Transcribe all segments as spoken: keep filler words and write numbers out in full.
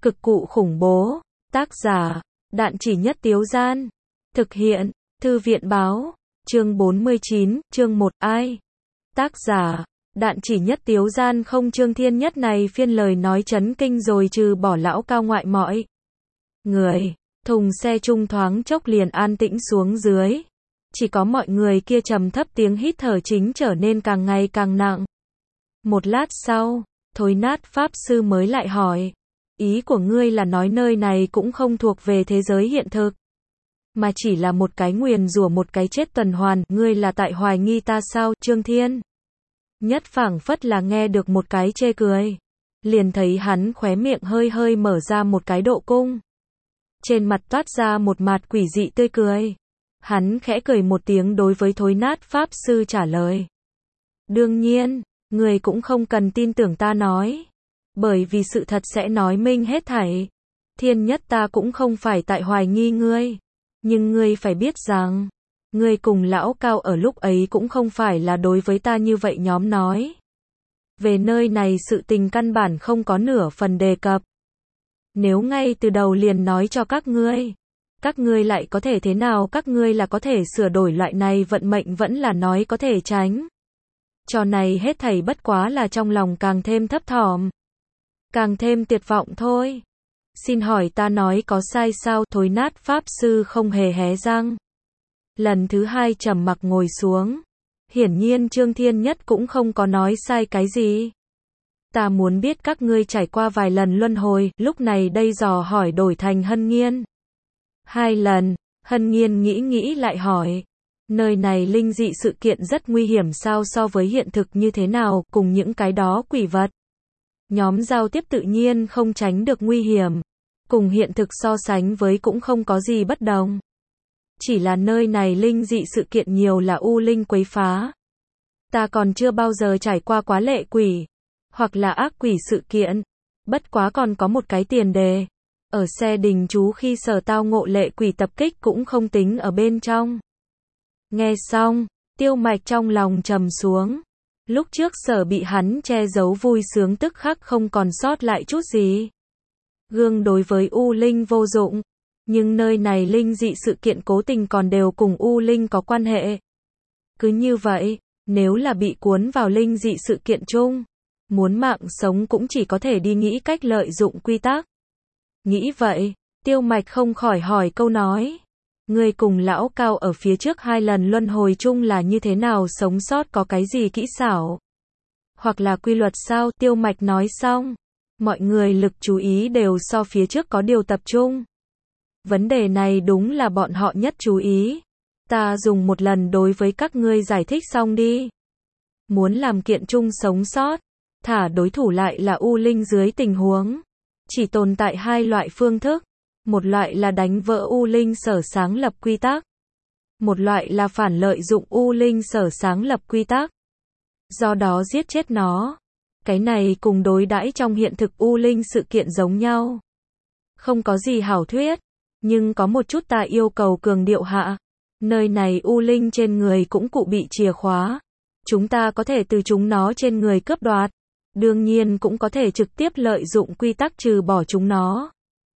Cực cụ khủng bố. Tác giả, Đạn Chỉ Nhất Tiếu Gian. Thực hiện, Thư viện Báo. Chương bốn mươi chín, chương một, ai? Tác giả, Đạn Chỉ Nhất Tiếu Gian. Không, Trương Thiên Nhất này phiên lời nói chấn kinh rồi, trừ bỏ lão cao ngoại mọi người. Thùng xe trung thoáng chốc liền an tĩnh xuống dưới. Chỉ có mọi người kia trầm thấp tiếng hít thở chính trở nên càng ngày càng nặng. Một lát sau, Thối Nát Pháp Sư mới lại hỏi. Ý của ngươi là nói nơi này cũng không thuộc về thế giới hiện thực, mà chỉ là một cái nguyền rủa, một cái chết tuần hoàn, ngươi là tại hoài nghi ta sao? Trương Thiên Nhất phảng phất là nghe được một cái chê cười. Liền thấy hắn khóe miệng hơi hơi mở ra một cái độ cung. Trên mặt toát ra một mặt quỷ dị tươi cười. Hắn khẽ cười một tiếng đối với Thối Nát Pháp Sư trả lời. Đương nhiên, ngươi cũng không cần tin tưởng ta nói. Bởi vì sự thật sẽ nói minh hết thảy. Thiên Nhất, ta cũng không phải tại hoài nghi ngươi. Nhưng ngươi phải biết rằng, ngươi cùng lão cao ở lúc ấy cũng không phải là đối với ta như vậy nhóm nói. Về nơi này sự tình căn bản không có nửa phần đề cập. Nếu ngay từ đầu liền nói cho các ngươi, các ngươi lại có thể thế nào? Các ngươi là có thể sửa đổi loại này vận mệnh, vẫn là nói có thể tránh. Trò này hết thảy bất quá là trong lòng càng thêm thấp thỏm, càng thêm tuyệt vọng thôi. Xin hỏi ta nói có sai sao? Thối Nát Pháp Sư không hề hé răng. Lần thứ hai trầm mặc ngồi xuống. Hiển nhiên Trương Thiên Nhất cũng không có nói sai cái gì. Ta muốn biết các ngươi trải qua vài lần luân hồi, lúc này đây dò hỏi đổi thành Hân Nghiên. Hai lần, Hân Nghiên nghĩ nghĩ lại hỏi. Nơi này linh dị sự kiện rất nguy hiểm sao? So với hiện thực như thế nào, cùng những cái đó quỷ vật nhóm giao tiếp tự nhiên không tránh được nguy hiểm. Cùng hiện thực so sánh với cũng không có gì bất đồng. Chỉ là nơi này linh dị sự kiện nhiều, là u linh quấy phá. Ta còn chưa bao giờ trải qua quá lệ quỷ, hoặc là ác quỷ sự kiện. Bất quá còn có một cái tiền đề. Ở xe đình chú khi sở tao ngộ lệ quỷ tập kích cũng không tính ở bên trong. Nghe xong, Tiêu Mạch trong lòng trầm xuống. Lúc trước sở bị hắn che giấu vui sướng tức khắc không còn sót lại chút gì. Gương đối với u linh vô dụng, nhưng nơi này linh dị sự kiện cố tình còn đều cùng u linh có quan hệ. Cứ như vậy, nếu là bị cuốn vào linh dị sự kiện chung, muốn mạng sống cũng chỉ có thể đi nghĩ cách lợi dụng quy tắc. Nghĩ vậy, Tiêu Mạch không khỏi hỏi câu nói. Ngươi cùng lão cao ở phía trước hai lần luân hồi chung là như thế nào sống sót, có cái gì kỹ xảo hoặc là quy luật sao? Tiêu Mạch nói xong, mọi người lực chú ý đều so phía trước có điều tập trung. Vấn đề này đúng là bọn họ nhất chú ý. Ta dùng một lần đối với các ngươi giải thích xong đi. Muốn làm kiện chung sống sót, thả đối thủ lại là u linh dưới tình huống, chỉ tồn tại hai loại phương thức. Một loại là đánh vỡ u linh sở sáng lập quy tắc. Một loại là phản lợi dụng u linh sở sáng lập quy tắc, do đó giết chết nó. Cái này cùng đối đãi trong hiện thực u linh sự kiện giống nhau. Không có gì hảo thuyết, nhưng có một chút ta yêu cầu cường điệu hạ. Nơi này u linh trên người cũng cụ bị chìa khóa. Chúng ta có thể từ chúng nó trên người cướp đoạt. Đương nhiên cũng có thể trực tiếp lợi dụng quy tắc trừ bỏ chúng nó.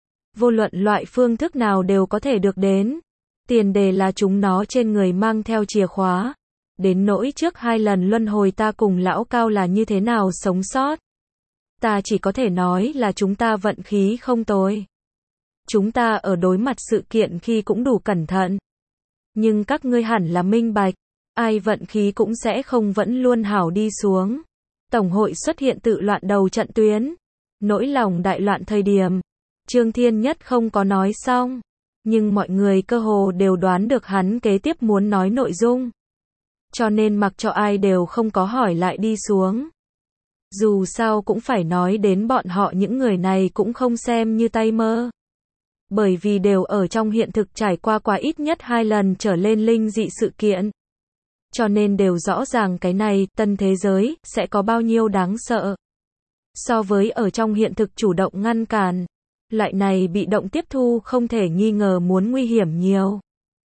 Vô luận loại phương thức nào đều có thể được đến. Tiền đề là chúng nó trên người mang theo chìa khóa. Đến nỗi trước hai lần luân hồi ta cùng lão cao là như thế nào sống sót, ta chỉ có thể nói là chúng ta vận khí không tồi. Chúng ta ở đối mặt sự kiện khi cũng đủ cẩn thận. Nhưng các ngươi hẳn là minh bạch, ai vận khí cũng sẽ không vẫn luôn hảo đi xuống. Tổng hội xuất hiện tự loạn đầu trận tuyến. Nỗi lòng đại loạn thời điểm, Trương Thiên Nhất không có nói xong, nhưng mọi người cơ hồ đều đoán được hắn kế tiếp muốn nói nội dung. Cho nên mặc cho ai đều không có hỏi lại đi xuống. Dù sao cũng phải nói đến bọn họ, những người này cũng không xem như tay mơ. Bởi vì đều ở trong hiện thực trải qua qua ít nhất hai lần trở lên linh dị sự kiện. Cho nên đều rõ ràng cái này, tân thế giới, sẽ có bao nhiêu đáng sợ. So với ở trong hiện thực chủ động ngăn cản, loại này bị động tiếp thu không thể nghi ngờ muốn nguy hiểm nhiều.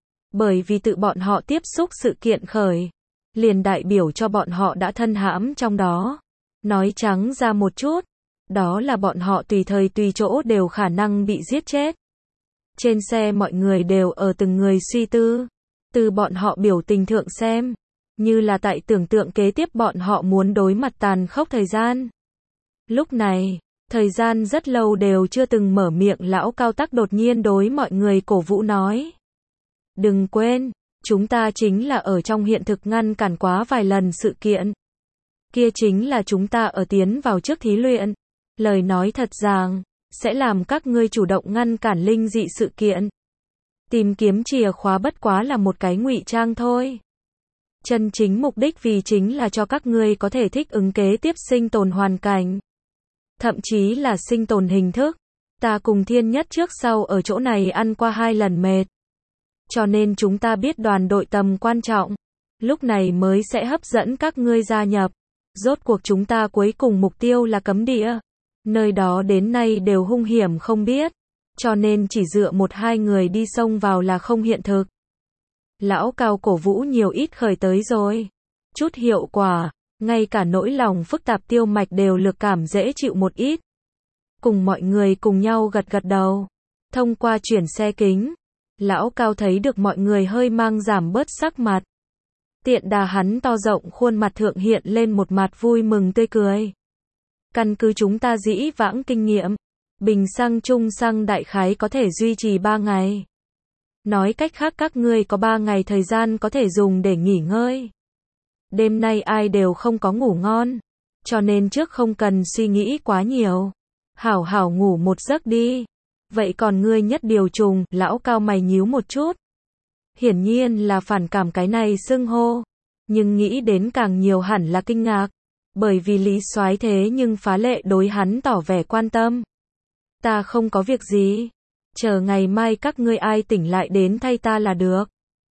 Bởi vì tự bọn họ tiếp xúc sự kiện khởi, liền đại biểu cho bọn họ đã thân hãm trong đó. Nói trắng ra một chút, Đó là bọn họ tùy thời tùy chỗ đều khả năng bị giết chết. Trên xe mọi người đều ở từng người suy tư. Từ bọn họ biểu tình thượng xem, như là tại tưởng tượng kế tiếp bọn họ muốn đối mặt tàn khốc thời gian. Lúc này, thời gian rất lâu đều chưa từng mở miệng, lão Cao Tắc đột nhiên đối mọi người cổ vũ nói. Đừng quên, chúng ta chính là ở trong hiện thực ngăn cản quá vài lần sự kiện. Kia chính là chúng ta ở tiến vào trước thí luyện. Lời nói thật rằng, sẽ làm các ngươi chủ động ngăn cản linh dị sự kiện. Tìm kiếm chìa khóa bất quá là một cái ngụy trang thôi. Chân chính mục đích vì chính là cho các ngươi có thể thích ứng kế tiếp sinh tồn hoàn cảnh. Thậm chí là sinh tồn hình thức. Ta cùng Thiên Nhất trước sau ở chỗ này ăn qua hai lần mệt. Cho nên chúng ta biết đoàn đội tầm quan trọng. Lúc này mới sẽ hấp dẫn các ngươi gia nhập. Rốt cuộc chúng ta cuối cùng mục tiêu là cấm địa. Nơi đó đến nay đều hung hiểm không biết. Cho nên chỉ dựa một hai người đi xông vào là không hiện thực. Lão Cao cổ vũ nhiều ít khởi tới rồi. Chút hiệu quả, ngay cả nỗi lòng phức tạp Tiêu Mạch đều lực cảm dễ chịu một ít. Cùng mọi người cùng nhau gật gật đầu. Thông qua chuyển xe kính, Lão Cao thấy được mọi người hơi mang giảm bớt sắc mặt. Tiện đà hắn to rộng khuôn mặt thượng hiện lên một mặt vui mừng tươi cười. Căn cứ chúng ta dĩ vãng kinh nghiệm, bình xăng trung xăng đại khái có thể duy trì ba ngày. Nói cách khác các ngươi có ba ngày thời gian có thể dùng để nghỉ ngơi. Đêm nay ai đều không có ngủ ngon, cho nên trước không cần suy nghĩ quá nhiều. Hảo hảo ngủ một giấc đi. Vậy còn ngươi Nhất Điều Trùng, Lão Cao mày nhíu một chút. Hiển nhiên là phản cảm cái này xưng hô, nhưng nghĩ đến càng nhiều hẳn là kinh ngạc, bởi vì Lý Soái thế nhưng phá lệ đối hắn tỏ vẻ quan tâm. Ta không có việc gì, chờ ngày mai các ngươi ai tỉnh lại đến thay ta là được.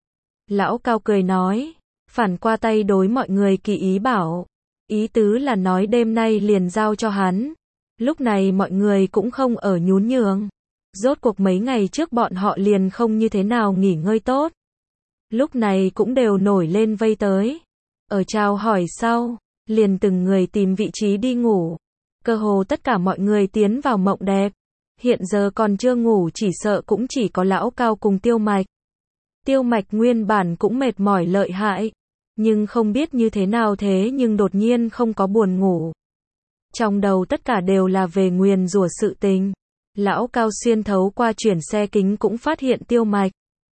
Lão Cao cười nói, phản qua tay đối mọi người kỳ ý bảo, ý tứ là nói đêm nay liền giao cho hắn. Lúc này mọi người cũng không ở nhún nhường. Rốt cuộc mấy ngày trước bọn họ liền không như thế nào nghỉ ngơi tốt. Lúc này cũng đều nổi lên vây tới. Ở chào hỏi sau, liền từng người tìm vị trí đi ngủ. Cơ hồ tất cả mọi người tiến vào mộng đẹp. Hiện giờ còn chưa ngủ chỉ sợ cũng chỉ có Lão Cao cùng Tiêu Mạch. Tiêu Mạch nguyên bản cũng mệt mỏi lợi hại. Nhưng không biết như thế nào thế nhưng đột nhiên không có buồn ngủ. Trong đầu tất cả đều là về nguyền rủa sự tình. Lão Cao xuyên thấu qua chuyển xe kính cũng phát hiện Tiêu Mạch.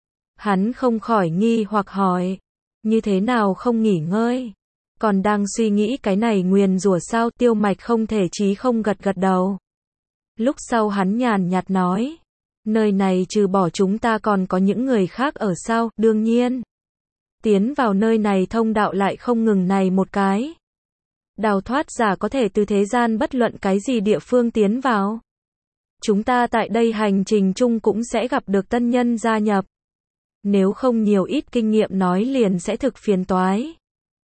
Hắn không khỏi nghi hoặc hỏi, như thế nào không nghỉ ngơi? Còn đang suy nghĩ cái này nguyền rủa sao? Tiêu Mạch không thể chí không gật gật đầu. Lúc sau hắn nhàn nhạt nói, nơi này trừ bỏ chúng ta còn có những người khác ở sao? Đương nhiên, tiến vào nơi này thông đạo lại không ngừng này một cái. Đào thoát giả có thể từ thế gian bất luận cái gì địa phương tiến vào. Chúng ta tại đây hành trình chung cũng sẽ gặp được tân nhân gia nhập. Nếu không nhiều ít kinh nghiệm nói liền sẽ thực phiền toái.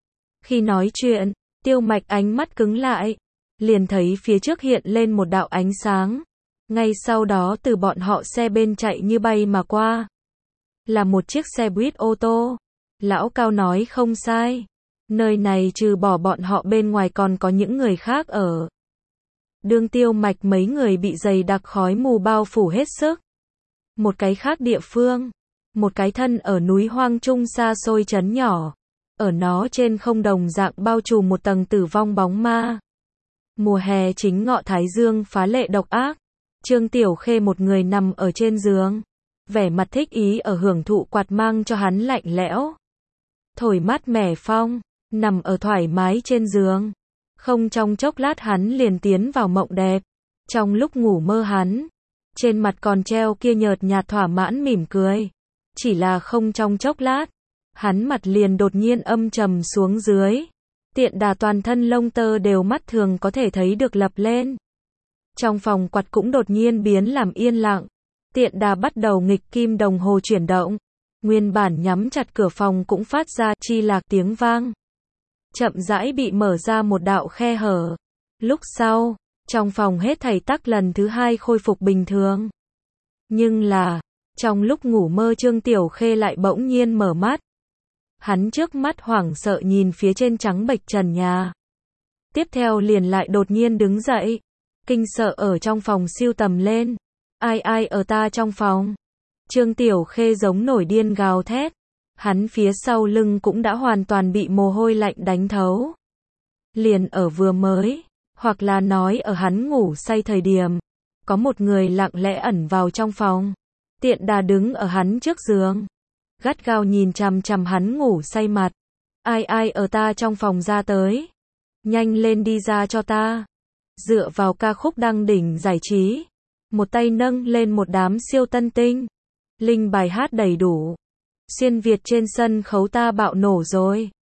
Khi nói chuyện, Tiêu Mạch ánh mắt cứng lại, liền thấy phía trước hiện lên một đạo ánh sáng. Ngay sau đó từ bọn họ xe bên chạy như bay mà qua. Là một chiếc xe buýt ô tô. Lão Cao nói không sai. Nơi này trừ bỏ bọn họ bên ngoài còn có những người khác ở. Đương Tiêu Mạch mấy người bị dày đặc khói mù bao phủ hết sức. Một cái khác địa phương, một cái thân ở núi hoang trung xa xôi trấn nhỏ. Ở nó trên không đồng dạng bao trùm một tầng tử vong bóng ma. Mùa hè chính ngọ thái dương phá lệ độc ác. Trương Tiểu Khê một người nằm ở trên giường. Vẻ mặt thích ý ở hưởng thụ quạt mang cho hắn lạnh lẽo. Thổi mát mẻ phong, nằm ở thoải mái trên giường. Không trong chốc lát hắn liền tiến vào mộng đẹp. Trong lúc ngủ mơ hắn, trên mặt còn treo kia nhợt nhạt thỏa mãn mỉm cười. Chỉ là không trong chốc lát, hắn mặt liền đột nhiên âm trầm xuống dưới. Tiện đà toàn thân lông tơ đều mắt thường có thể thấy được lập lên. Trong phòng quạt cũng đột nhiên biến làm yên lặng. Tiện đà bắt đầu nghịch kim đồng hồ chuyển động. Nguyên bản nhắm chặt cửa phòng cũng phát ra chi lạc tiếng vang. Chậm rãi bị mở ra một đạo khe hở. Lúc sau, trong phòng hết thảy tắc lần thứ hai khôi phục bình thường. Nhưng là, trong lúc ngủ mơ Trương Tiểu Khê lại bỗng nhiên mở mắt. Hắn trước mắt hoảng sợ nhìn phía trên trắng bệch trần nhà. Tiếp theo liền lại đột nhiên đứng dậy. kinh sợ ở trong phòng siêu tầm lên. Ai ai ở ta trong phòng? Trương Tiểu Khê giống nổi điên gào thét. Hắn phía sau lưng cũng đã hoàn toàn bị mồ hôi lạnh đánh thấu. Liền ở vừa mới, hoặc là nói ở hắn ngủ say thời điểm, có một người lặng lẽ ẩn vào trong phòng. Tiện đà đứng ở hắn trước giường, gắt gao nhìn chằm chằm hắn ngủ say mặt. Ai ai ở ta trong phòng ra tới? Nhanh lên đi ra cho ta. Dựa vào ca khúc đăng đỉnh giải trí, một tay nâng lên một đám siêu tân tinh. Linh bài hát đầy đủ. Xuyên Việt trên sân khấu ta bạo nổ rồi.